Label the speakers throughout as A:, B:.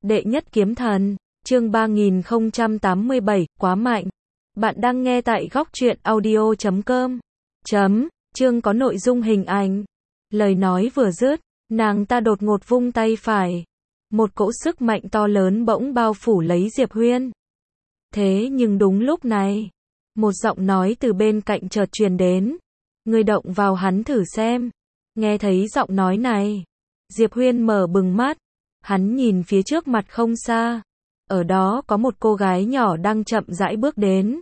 A: Đệ nhất kiếm thần, chương 3087, quá mạnh. Bạn đang nghe tại góc truyện audio.com. Chương có nội dung hình ảnh. Lời nói vừa dứt, nàng ta đột ngột vung tay phải. Một cỗ sức mạnh to lớn bỗng bao phủ lấy Diệp Huyên. Thế nhưng đúng lúc này, một giọng nói từ bên cạnh chợt truyền đến. Ngươi động vào hắn thử xem. Nghe thấy giọng nói này, Diệp Huyên mở bừng mắt. Hắn nhìn phía trước mặt không xa. Ở đó có một cô gái nhỏ đang chậm rãi bước đến.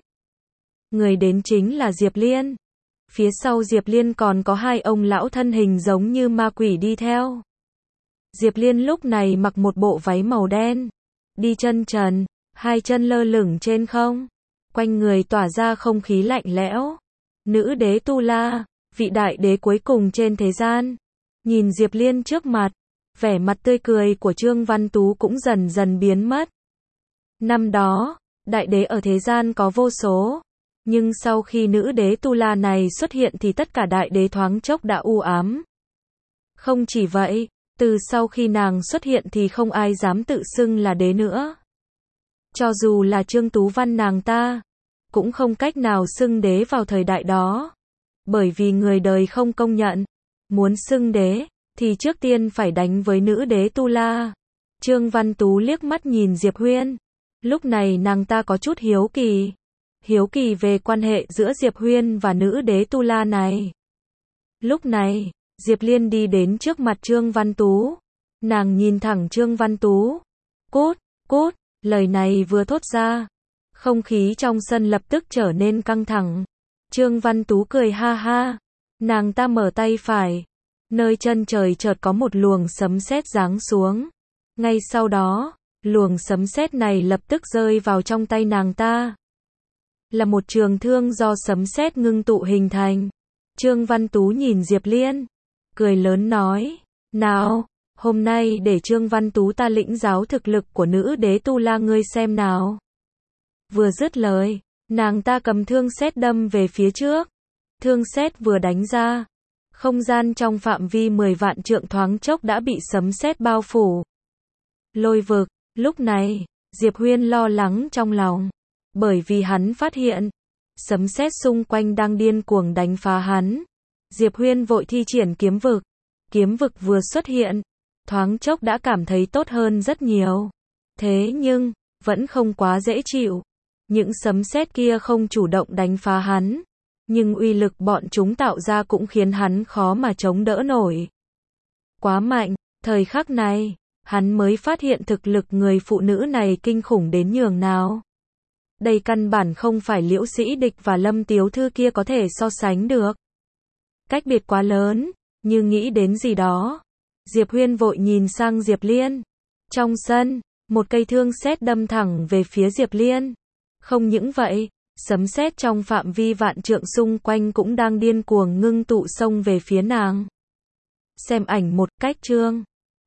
A: Người đến chính là Diệp Liên. Phía sau Diệp Liên còn có hai ông lão thân hình giống như ma quỷ đi theo. Diệp Liên lúc này mặc một bộ váy màu đen. Đi chân trần, hai chân lơ lửng trên không. Quanh người tỏa ra không khí lạnh lẽo. Nữ đế Tu La, vị đại đế cuối cùng trên thế gian. Nhìn Diệp Liên trước mặt, vẻ mặt tươi cười của Trương Văn Tú cũng dần dần biến mất. Năm đó, đại đế ở thế gian có vô số. Nhưng sau khi nữ đế Tu La này xuất hiện thì tất cả đại đế thoáng chốc đã u ám. Không chỉ vậy, từ sau khi nàng xuất hiện thì không ai dám tự xưng là đế nữa. Cho dù là Trương Tú Văn nàng ta, cũng không cách nào xưng đế vào thời đại đó. Bởi vì người đời không công nhận. Muốn xưng đế, thì trước tiên phải đánh với nữ đế Tu La. Trương Văn Tú liếc mắt nhìn Diệp Huyên. Lúc này nàng ta có chút hiếu kỳ. Hiếu kỳ về quan hệ giữa Diệp Huyên và nữ đế Tu La này. Lúc này, Diệp Liên đi đến trước mặt Trương Văn Tú. Nàng nhìn thẳng Trương Văn Tú. Cút, cút, lời này vừa thốt ra. Không khí trong sân lập tức trở nên căng thẳng. Trương Văn Tú cười ha ha. Nàng ta mở tay phải. Nơi chân trời chợt có một luồng sấm sét giáng xuống. Ngay sau đó, luồng sấm sét này lập tức rơi vào trong tay nàng ta. Là một trường thương do sấm sét ngưng tụ hình thành. Trương Văn Tú nhìn Diệp Liên, cười lớn nói, nào, hôm nay để Trương Văn Tú ta lĩnh giáo thực lực của nữ đế Tu La ngươi xem nào. Vừa dứt lời, nàng ta cầm thương sét đâm về phía trước. Thương sét vừa đánh ra, không gian trong phạm vi 10 vạn trượng thoáng chốc đã bị sấm sét bao phủ. Lôi vực, lúc này, Diệp Huyên lo lắng trong lòng. Bởi vì hắn phát hiện, sấm sét xung quanh đang điên cuồng đánh phá hắn. Diệp Huyên vội thi triển kiếm vực. Kiếm vực vừa xuất hiện, thoáng chốc đã cảm thấy tốt hơn rất nhiều. Thế nhưng, vẫn không quá dễ chịu. Những sấm sét kia không chủ động đánh phá hắn. Nhưng uy lực bọn chúng tạo ra cũng khiến hắn khó mà chống đỡ nổi. Quá mạnh, thời khắc này, hắn mới phát hiện thực lực người phụ nữ này kinh khủng đến nhường nào. Đây căn bản không phải Liễu Sĩ Địch và Lâm Tiếu Thư kia có thể so sánh được. Cách biệt quá lớn, như nghĩ đến gì đó. Diệp Huyên vội nhìn sang Diệp Liên. Trong sân, một cây thương sét đâm thẳng về phía Diệp Liên. Không những vậy, sấm sét trong phạm vi vạn trượng xung quanh cũng đang điên cuồng ngưng tụ xông về phía nàng. Xem ảnh một cách chương.